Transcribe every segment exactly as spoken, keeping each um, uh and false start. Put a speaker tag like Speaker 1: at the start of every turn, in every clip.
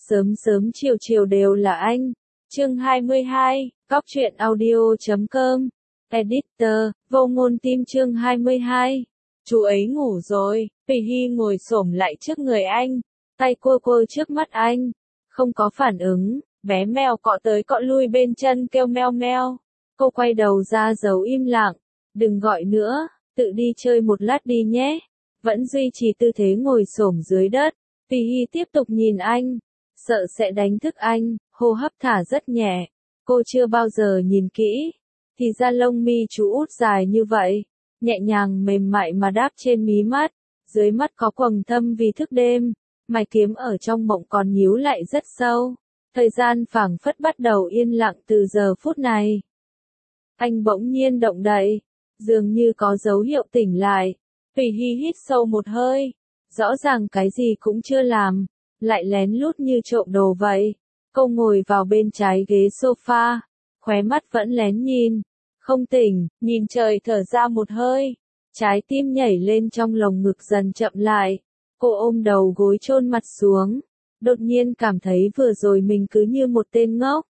Speaker 1: Sớm sớm chiều chiều đều là anh. Chương hai mươi hai, Cóc truyện audio chấm com. Editor, vô ngôn tim chương hai mươi hai. Chú ấy ngủ rồi. Pì Hi ngồi xổm lại trước người anh, tay cua cua trước mắt anh. Không có phản ứng, bé mèo cọ tới cọ lui bên chân kêu meo meo. Cô quay đầu ra giấu im lặng. Đừng gọi nữa, tự đi chơi một lát đi nhé. Vẫn duy trì tư thế ngồi xổm dưới đất. Pì Hi tiếp tục nhìn anh, sợ sẽ đánh thức anh, hô hấp thả rất nhẹ. Cô chưa bao giờ nhìn kỹ, thì ra lông mi chú út dài như vậy, nhẹ nhàng mềm mại mà đáp trên mí mắt, dưới mắt có quầng thâm vì thức đêm, mày kiếm ở trong mộng còn nhíu lại rất sâu. Thời gian phảng phất bắt đầu yên lặng từ giờ phút này. Anh bỗng nhiên động đậy, dường như có dấu hiệu tỉnh lại. Pì Hi hít sâu một hơi, rõ ràng cái gì cũng chưa làm, lại lén lút như trộm đồ vậy. Cô ngồi vào bên trái ghế sofa, khóe mắt vẫn lén nhìn, không tỉnh, nhìn trời thở ra một hơi, trái tim nhảy lên trong lồng ngực dần chậm lại. Cô ôm đầu gối chôn mặt xuống, đột nhiên cảm thấy vừa rồi mình cứ như một tên ngốc.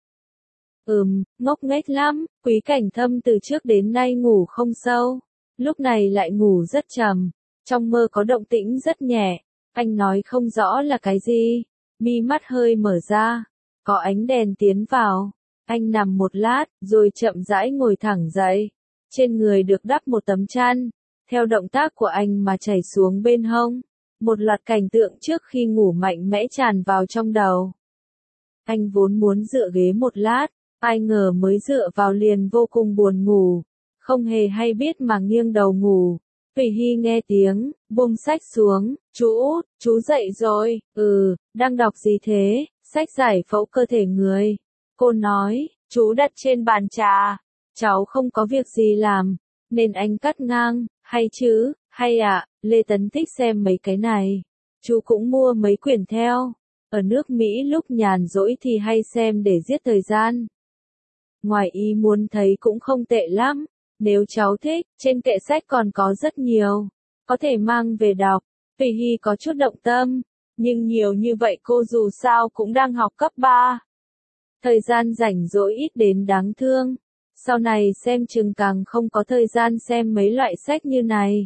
Speaker 1: Ừm, ngốc nghếch lắm. Quý Cảnh Thâm từ trước đến nay ngủ không sâu, lúc này lại ngủ rất trầm, trong mơ có động tĩnh rất nhẹ, anh nói không rõ là cái gì, mi mắt hơi mở ra, có ánh đèn tiến vào, anh nằm một lát, rồi chậm rãi ngồi thẳng dậy, trên người được đắp một tấm chăn, theo động tác của anh mà chảy xuống bên hông, một loạt cảnh tượng trước khi ngủ mạnh mẽ tràn vào trong đầu. Anh vốn muốn dựa ghế một lát, ai ngờ mới dựa vào liền vô cùng buồn ngủ, không hề hay biết mà nghiêng đầu ngủ. Pì Hi nghe tiếng, buông sách xuống, chú út, chú dậy rồi, ừ, đang đọc gì thế, sách giải phẫu cơ thể người. Cô nói, chú đặt trên bàn trà, cháu không có việc gì làm, nên anh cắt ngang, hay chứ, hay ạ, à, Lê Tấn thích xem mấy cái này. Chú cũng mua mấy quyển theo, ở nước Mỹ lúc nhàn rỗi thì hay xem để giết thời gian. Ngoài ý muốn thấy cũng không tệ lắm. Nếu cháu thích, trên kệ sách còn có rất nhiều, có thể mang về đọc. Pì Hi có chút động tâm, nhưng nhiều như vậy cô dù sao cũng đang học cấp ba. Thời gian rảnh rỗi ít đến đáng thương, sau này xem chừng càng không có thời gian xem mấy loại sách như này.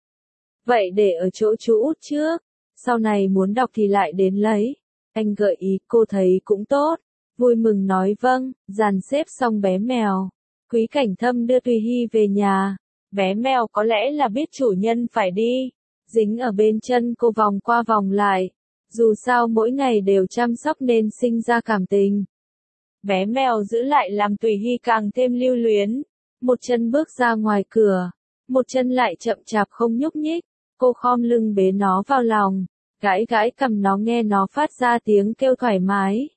Speaker 1: Vậy để ở chỗ chú út trước, sau này muốn đọc thì lại đến lấy. Anh gợi ý cô thấy cũng tốt, vui mừng nói vâng, dàn xếp xong bé mèo. Quý Cảnh Thâm đưa Pì Hi về nhà, bé mèo có lẽ là biết chủ nhân phải đi, dính ở bên chân cô vòng qua vòng lại, dù sao mỗi ngày đều chăm sóc nên sinh ra cảm tình. Bé mèo giữ lại làm Pì Hi càng thêm lưu luyến, một chân bước ra ngoài cửa, một chân lại chậm chạp không nhúc nhích, cô khom lưng bế nó vào lòng, gãi gãi cằm nó nghe nó phát ra tiếng kêu thoải mái.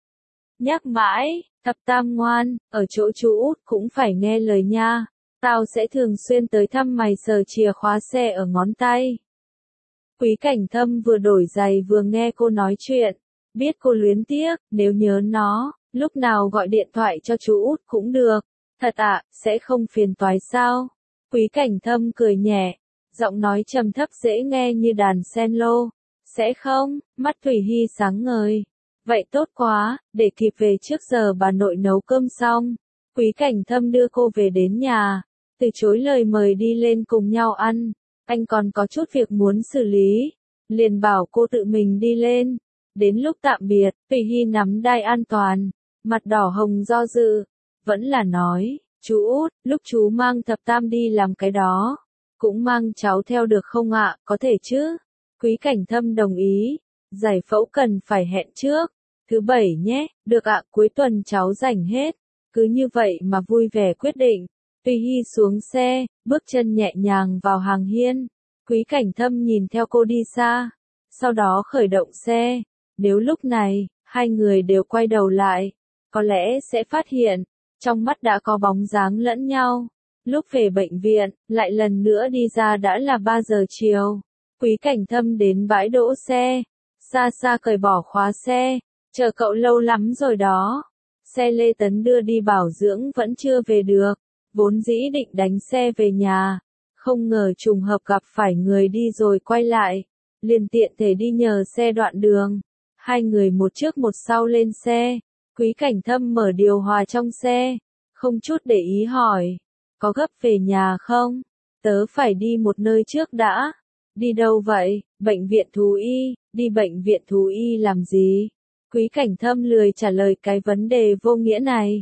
Speaker 1: Nhắc mãi, Thập Tam ngoan, ở chỗ chú út cũng phải nghe lời nha, tao sẽ thường xuyên tới thăm mày sờ chìa khóa xe ở ngón tay. Quý Cảnh Thâm vừa đổi giày vừa nghe cô nói chuyện, biết cô luyến tiếc, nếu nhớ nó, lúc nào gọi điện thoại cho chú út cũng được. Thật ạ, à, sẽ không phiền toái sao? Quý Cảnh Thâm cười nhẹ, giọng nói trầm thấp dễ nghe như đàn cello. Sẽ không, mắt Pì Hi sáng ngời. Vậy tốt quá, để kịp về trước giờ bà nội nấu cơm xong. Quý Cảnh Thâm đưa cô về đến nhà, từ chối lời mời đi lên cùng nhau ăn. Anh còn có chút việc muốn xử lý, liền bảo cô tự mình đi lên. Đến lúc tạm biệt, Pì Hi nắm đai an toàn, mặt đỏ hồng do dự, vẫn là nói, chú út, lúc chú mang Thập Tam đi làm cái đó, cũng mang cháu theo được không ạ, có thể chứ? Quý Cảnh Thâm đồng ý, giải phẫu cần phải hẹn trước. Thứ bảy nhé, được ạ, cuối tuần cháu rảnh hết. Cứ như vậy mà vui vẻ quyết định. Pì Hi xuống xe, bước chân nhẹ nhàng vào hàng hiên. Quý Cảnh Thâm nhìn theo cô đi xa, sau đó khởi động xe. Nếu lúc này, hai người đều quay đầu lại, có lẽ sẽ phát hiện, trong mắt đã có bóng dáng lẫn nhau. Lúc về bệnh viện, lại lần nữa đi ra đã là ba giờ chiều. Quý Cảnh Thâm đến bãi đỗ xe, xa xa cởi bỏ khóa xe. Chờ cậu lâu lắm rồi đó. Xe Lê Tấn đưa đi bảo dưỡng vẫn chưa về được. Vốn dĩ định đánh xe về nhà. Không ngờ trùng hợp gặp phải người đi rồi quay lại. Liền tiện thể đi nhờ xe đoạn đường. Hai người một trước một sau lên xe, Quý Cảnh Thâm mở điều hòa trong xe, không chút để ý hỏi, có gấp về nhà không? Tớ phải đi một nơi trước đã. Đi đâu vậy? Bệnh viện thú y. Đi bệnh viện thú y làm gì? Quý Cảnh Thâm lười trả lời cái vấn đề vô nghĩa này.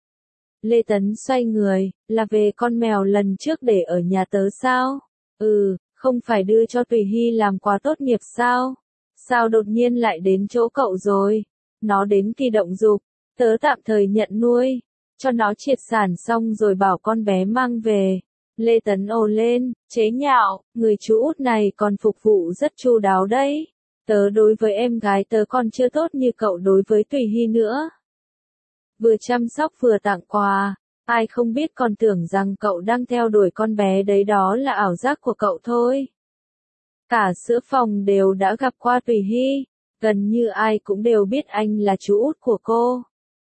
Speaker 1: Lê Tấn xoay người, là về con mèo lần trước để ở nhà tớ sao? Ừ, không phải đưa cho Tùy Hy làm quà tốt nghiệp sao? Sao đột nhiên lại đến chỗ cậu rồi? Nó đến kỳ động dục, tớ tạm thời nhận nuôi, cho nó triệt sản xong rồi bảo con bé mang về. Lê Tấn ồ lên, chế nhạo, người chú út này còn phục vụ rất chu đáo đấy. Tớ đối với em gái tớ còn chưa tốt như cậu đối với Tùy Hy nữa. Vừa chăm sóc vừa tặng quà, ai không biết còn tưởng rằng cậu đang theo đuổi con bé đấy, đó là ảo giác của cậu thôi. Cả sữa phòng đều đã gặp qua Tùy Hy, gần như ai cũng đều biết anh là chú út của cô.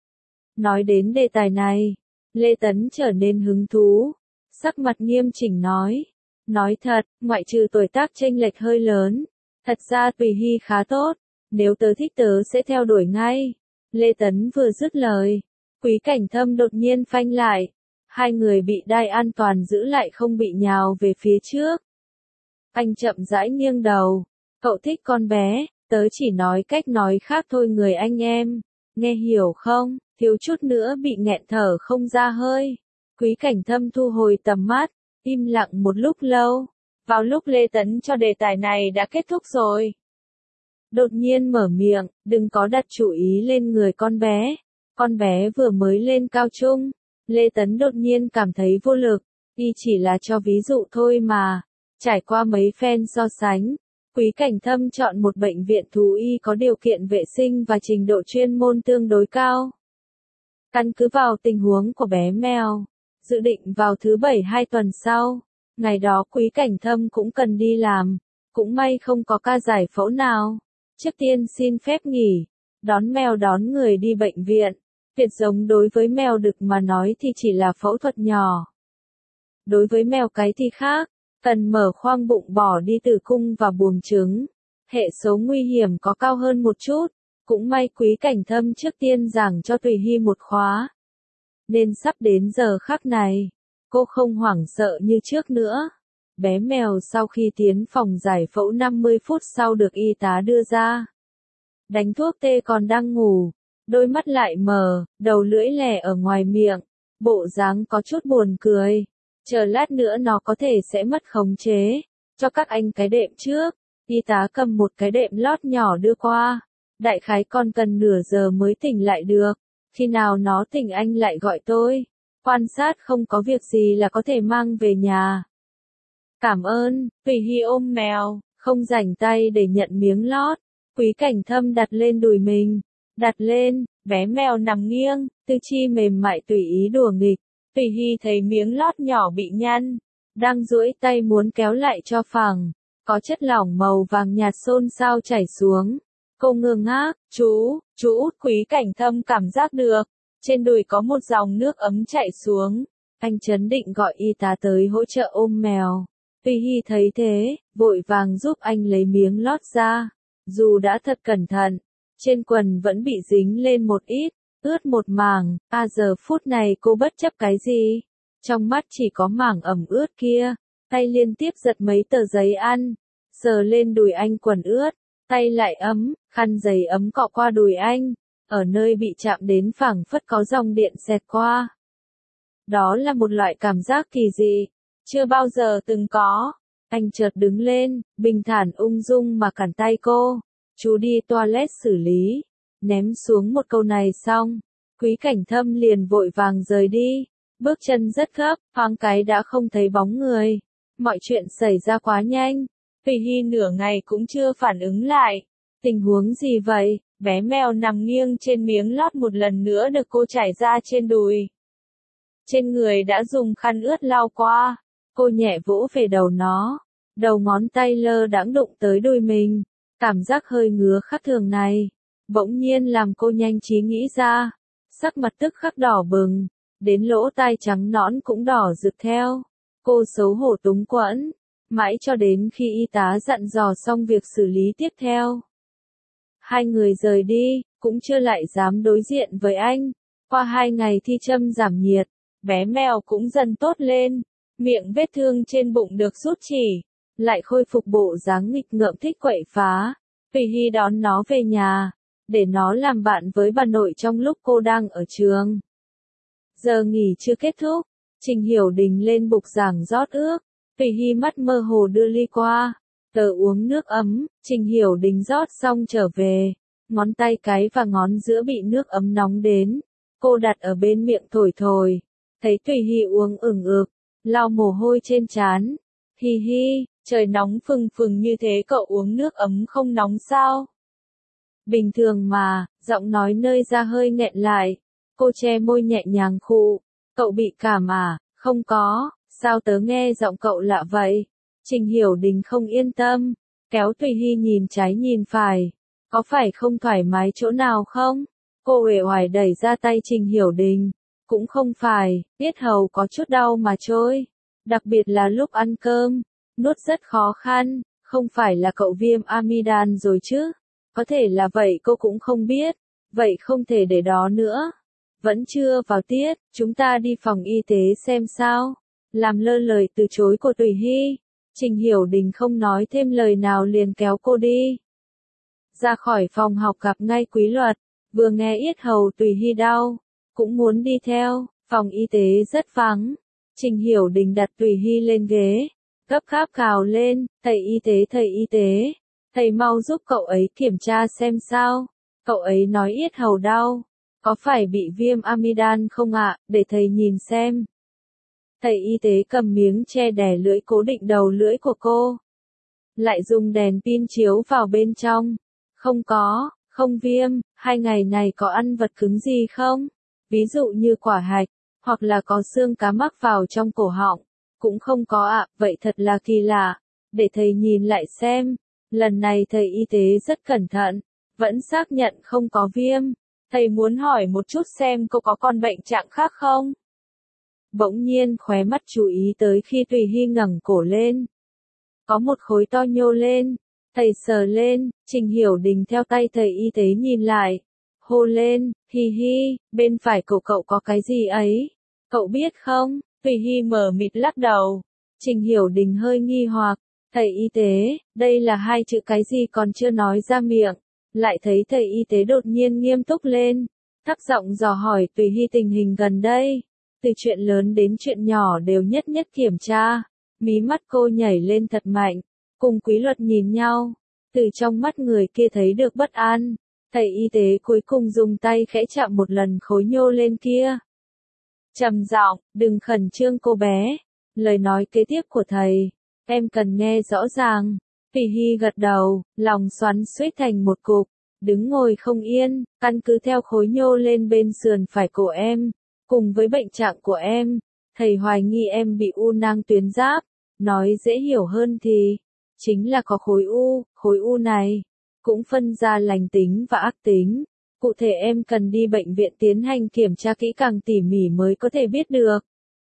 Speaker 1: Nói đến đề tài này, Lê Tấn trở nên hứng thú, sắc mặt nghiêm chỉnh nói. Nói thật, ngoại trừ tuổi tác chênh lệch hơi lớn, thật ra Tùy Hy khá tốt, nếu tớ thích tớ sẽ theo đuổi ngay. Lê Tấn vừa dứt lời, Quý Cảnh Thâm đột nhiên phanh lại, hai người bị đai an toàn giữ lại không bị nhào về phía trước. Anh chậm rãi nghiêng đầu, cậu thích con bé, tớ chỉ nói cách nói khác thôi người anh em, nghe hiểu không? Thiếu chút nữa bị nghẹn thở không ra hơi. Quý Cảnh Thâm thu hồi tầm mắt, im lặng một lúc lâu, vào lúc Lê Tấn cho đề tài này đã kết thúc rồi. Đột nhiên mở miệng, đừng có đặt chủ ý lên người con bé. Con bé vừa mới lên cao trung. Lê Tấn đột nhiên cảm thấy vô lực, y chỉ là cho ví dụ thôi mà. Trải qua mấy phen so sánh, Quý Cảnh Thâm chọn một bệnh viện thú y có điều kiện vệ sinh và trình độ chuyên môn tương đối cao. Căn cứ vào tình huống của bé mèo, dự định vào thứ bảy hai tuần sau, ngày đó Quý Cảnh Thâm cũng cần đi làm, cũng may không có ca giải phẫu nào. Trước tiên xin phép nghỉ, đón mèo đón người đi bệnh viện. Việc giống đối với mèo đực mà nói thì chỉ là phẫu thuật nhỏ. Đối với mèo cái thì khác, cần mở khoang bụng bỏ đi tử cung và buồng trứng. Hệ số nguy hiểm có cao hơn một chút, cũng may Quý Cảnh Thâm trước tiên giảng cho Tùy Hy một khóa. Nên sắp đến giờ khắc này, cô không hoảng sợ như trước nữa. Bé mèo sau khi tiến phòng giải phẫu năm mươi phút sau được y tá đưa ra. Đánh thuốc tê còn đang ngủ, đôi mắt lại mờ, đầu lưỡi lẻ ở ngoài miệng, bộ dáng có chút buồn cười. Chờ lát nữa nó có thể sẽ mất khống chế, cho các anh cái đệm trước. Y tá cầm một cái đệm lót nhỏ đưa qua, đại khái còn cần nửa giờ mới tỉnh lại được. Khi nào nó tỉnh anh lại gọi tôi, quan sát không có việc gì là có thể mang về nhà. Cảm ơn. Tùy Hy ôm mèo, không rảnh tay để nhận miếng lót. Quý Cảnh Thâm đặt lên đùi mình, đặt lên, bé mèo nằm nghiêng, tư chi mềm mại tùy ý đùa nghịch. Tùy Hy thấy miếng lót nhỏ bị nhăn, đang duỗi tay muốn kéo lại cho phẳng, có chất lỏng màu vàng nhạt xôn xao chảy xuống. Cô ngơ ngác, chú, chú út. Quý Cảnh Thâm cảm giác được, trên đùi có một dòng nước ấm chảy xuống. Anh chấn định gọi y tá tới hỗ trợ ôm mèo. Tùy Hy thấy thế, vội vàng giúp anh lấy miếng lót ra. Dù đã thật cẩn thận, trên quần vẫn bị dính lên một ít, ướt một mảng. À giờ phút này cô bất chấp cái gì? Trong mắt chỉ có mảng ẩm ướt kia. Tay liên tiếp giật mấy tờ giấy ăn, sờ lên đùi anh quần ướt, tay lại ấm, khăn giấy ấm cọ qua đùi anh, ở nơi bị chạm đến phảng phất có dòng điện xẹt qua. Đó là một loại cảm giác kỳ dị, chưa bao giờ từng có. Anh chợt đứng lên, bình thản ung dung mà cản tay cô. Chú đi toilet xử lý. Ném xuống một câu này xong, Quý Cảnh Thâm liền vội vàng rời đi. Bước chân rất gấp, thoáng cái đã không thấy bóng người. Mọi chuyện xảy ra quá nhanh. Tùy Hy nửa ngày cũng chưa phản ứng lại. Tình huống gì vậy? Bé mèo nằm nghiêng trên miếng lót một lần nữa được cô trải ra trên đùi. Trên người đã dùng khăn ướt lau qua. Cô nhẹ vỗ về đầu nó. Đầu ngón tay lơ đãng đụng tới đùi mình. Cảm giác hơi ngứa khác thường này, bỗng nhiên làm cô nhanh trí nghĩ ra. Sắc mặt tức khắc đỏ bừng, đến lỗ tai trắng nõn cũng đỏ rực theo. Cô xấu hổ túng quẫn, mãi cho đến khi y tá dặn dò xong việc xử lý tiếp theo. Hai người rời đi, cũng chưa lại dám đối diện với anh. Qua hai ngày thi châm giảm nhiệt, bé mèo cũng dần tốt lên. Miệng vết thương trên bụng được rút chỉ, lại khôi phục bộ dáng nghịch ngợm thích quậy phá. Vì Hy đón nó về nhà, để nó làm bạn với bà nội trong lúc cô đang ở trường. Giờ nghỉ chưa kết thúc, Trình Hiểu Đình lên bục giảng rót ước. Vì Hy mắt mơ hồ đưa ly qua, tớ uống nước ấm. Trình Hiểu Đình rót xong trở về, ngón tay cái và ngón giữa bị nước ấm nóng đến. Cô đặt ở bên miệng thổi thổi, thấy Tùy Hy uống ửng ực, lau mồ hôi trên trán. Hi hi, trời nóng phừng phừng như thế cậu uống nước ấm không nóng sao? Bình thường mà, giọng nói nơi ra hơi nghẹn lại. Cô che môi nhẹ nhàng khụ. Cậu bị cảm à? Không có, sao tớ nghe giọng cậu lạ vậy? Trình Hiểu Đình không yên tâm, kéo Tùy Hy nhìn trái nhìn phải. Có phải không thoải mái chỗ nào không? Cô uể oải đẩy ra tay Trình Hiểu Đình. Cũng không phải, yết hầu có chút đau mà trôi. Đặc biệt là lúc ăn cơm, nuốt rất khó khăn, không phải là cậu viêm amidan rồi chứ? Có thể là vậy cô cũng không biết, vậy không thể để đó nữa. Vẫn chưa vào tiết, chúng ta đi phòng y tế xem sao. Làm lơ lời từ chối của Tùy Hy, Trình Hiểu Đình không nói thêm lời nào liền kéo cô đi. Ra khỏi phòng học gặp ngay Quý Luật, vừa nghe yết hầu Tùy Hy đau, cũng muốn đi theo. Phòng y tế rất vắng. Trình Hiểu Đình đặt Tùy Hy lên ghế, gấp gáp cào lên, thầy y tế thầy y tế, thầy mau giúp cậu ấy kiểm tra xem sao. Cậu ấy nói yết hầu đau, có phải bị viêm amidan không ạ, để thầy nhìn xem. Thầy y tế cầm miếng che đè lưỡi cố định đầu lưỡi của cô. Lại dùng đèn pin chiếu vào bên trong. Không có, không viêm, hai ngày này có ăn vật cứng gì không? Ví dụ như quả hạch, hoặc là có xương cá mắc vào trong cổ họng. Cũng không có ạ, vậy thật là kỳ lạ. Để thầy nhìn lại xem. Lần này thầy y tế rất cẩn thận, vẫn xác nhận không có viêm. Thầy muốn hỏi một chút xem cô có còn bệnh trạng khác không? Bỗng nhiên khóe mắt chú ý tới khi Tùy Hy ngẩng cổ lên. Có một khối to nhô lên. Thầy sờ lên, Trình Hiểu Đình theo tay thầy y tế nhìn lại. Hô lên, Hi hi, bên phải cổ cậu có cái gì ấy? Cậu biết không? Tùy Hy mờ mịt lắc đầu. Trình Hiểu Đình hơi nghi hoặc. Thầy y tế, đây là hai chữ cái gì còn chưa nói ra miệng. Lại thấy thầy y tế đột nhiên nghiêm túc lên. Thấp giọng dò hỏi Tùy Hy tình hình gần đây. Từ chuyện lớn đến chuyện nhỏ đều nhất nhất kiểm tra. Mí mắt cô nhảy lên thật mạnh. Cùng Quý Luật nhìn nhau. Từ trong mắt người kia thấy được bất an. Thầy y tế cuối cùng dùng tay khẽ chạm một lần khối nhô lên kia. Trầm giọng, đừng khẩn trương cô bé. Lời nói kế tiếp của thầy, em cần nghe rõ ràng. Tùy Hy gật đầu, lòng xoắn xuýt thành một cục, đứng ngồi không yên, căn cứ theo khối nhô lên bên sườn phải cổ em, cùng với bệnh trạng của em, thầy hoài nghi em bị u nang tuyến giáp. Nói dễ hiểu hơn thì, chính là có khối u, khối u này cũng phân ra lành tính và ác tính. Cụ thể em cần đi bệnh viện tiến hành kiểm tra kỹ càng tỉ mỉ mới có thể biết được.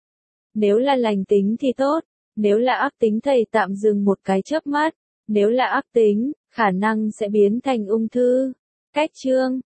Speaker 1: Nếu là lành tính thì tốt, nếu là ác tính thầy tạm dừng một cái chớp mắt, nếu là ác tính, khả năng sẽ biến thành ung thư. Cách chương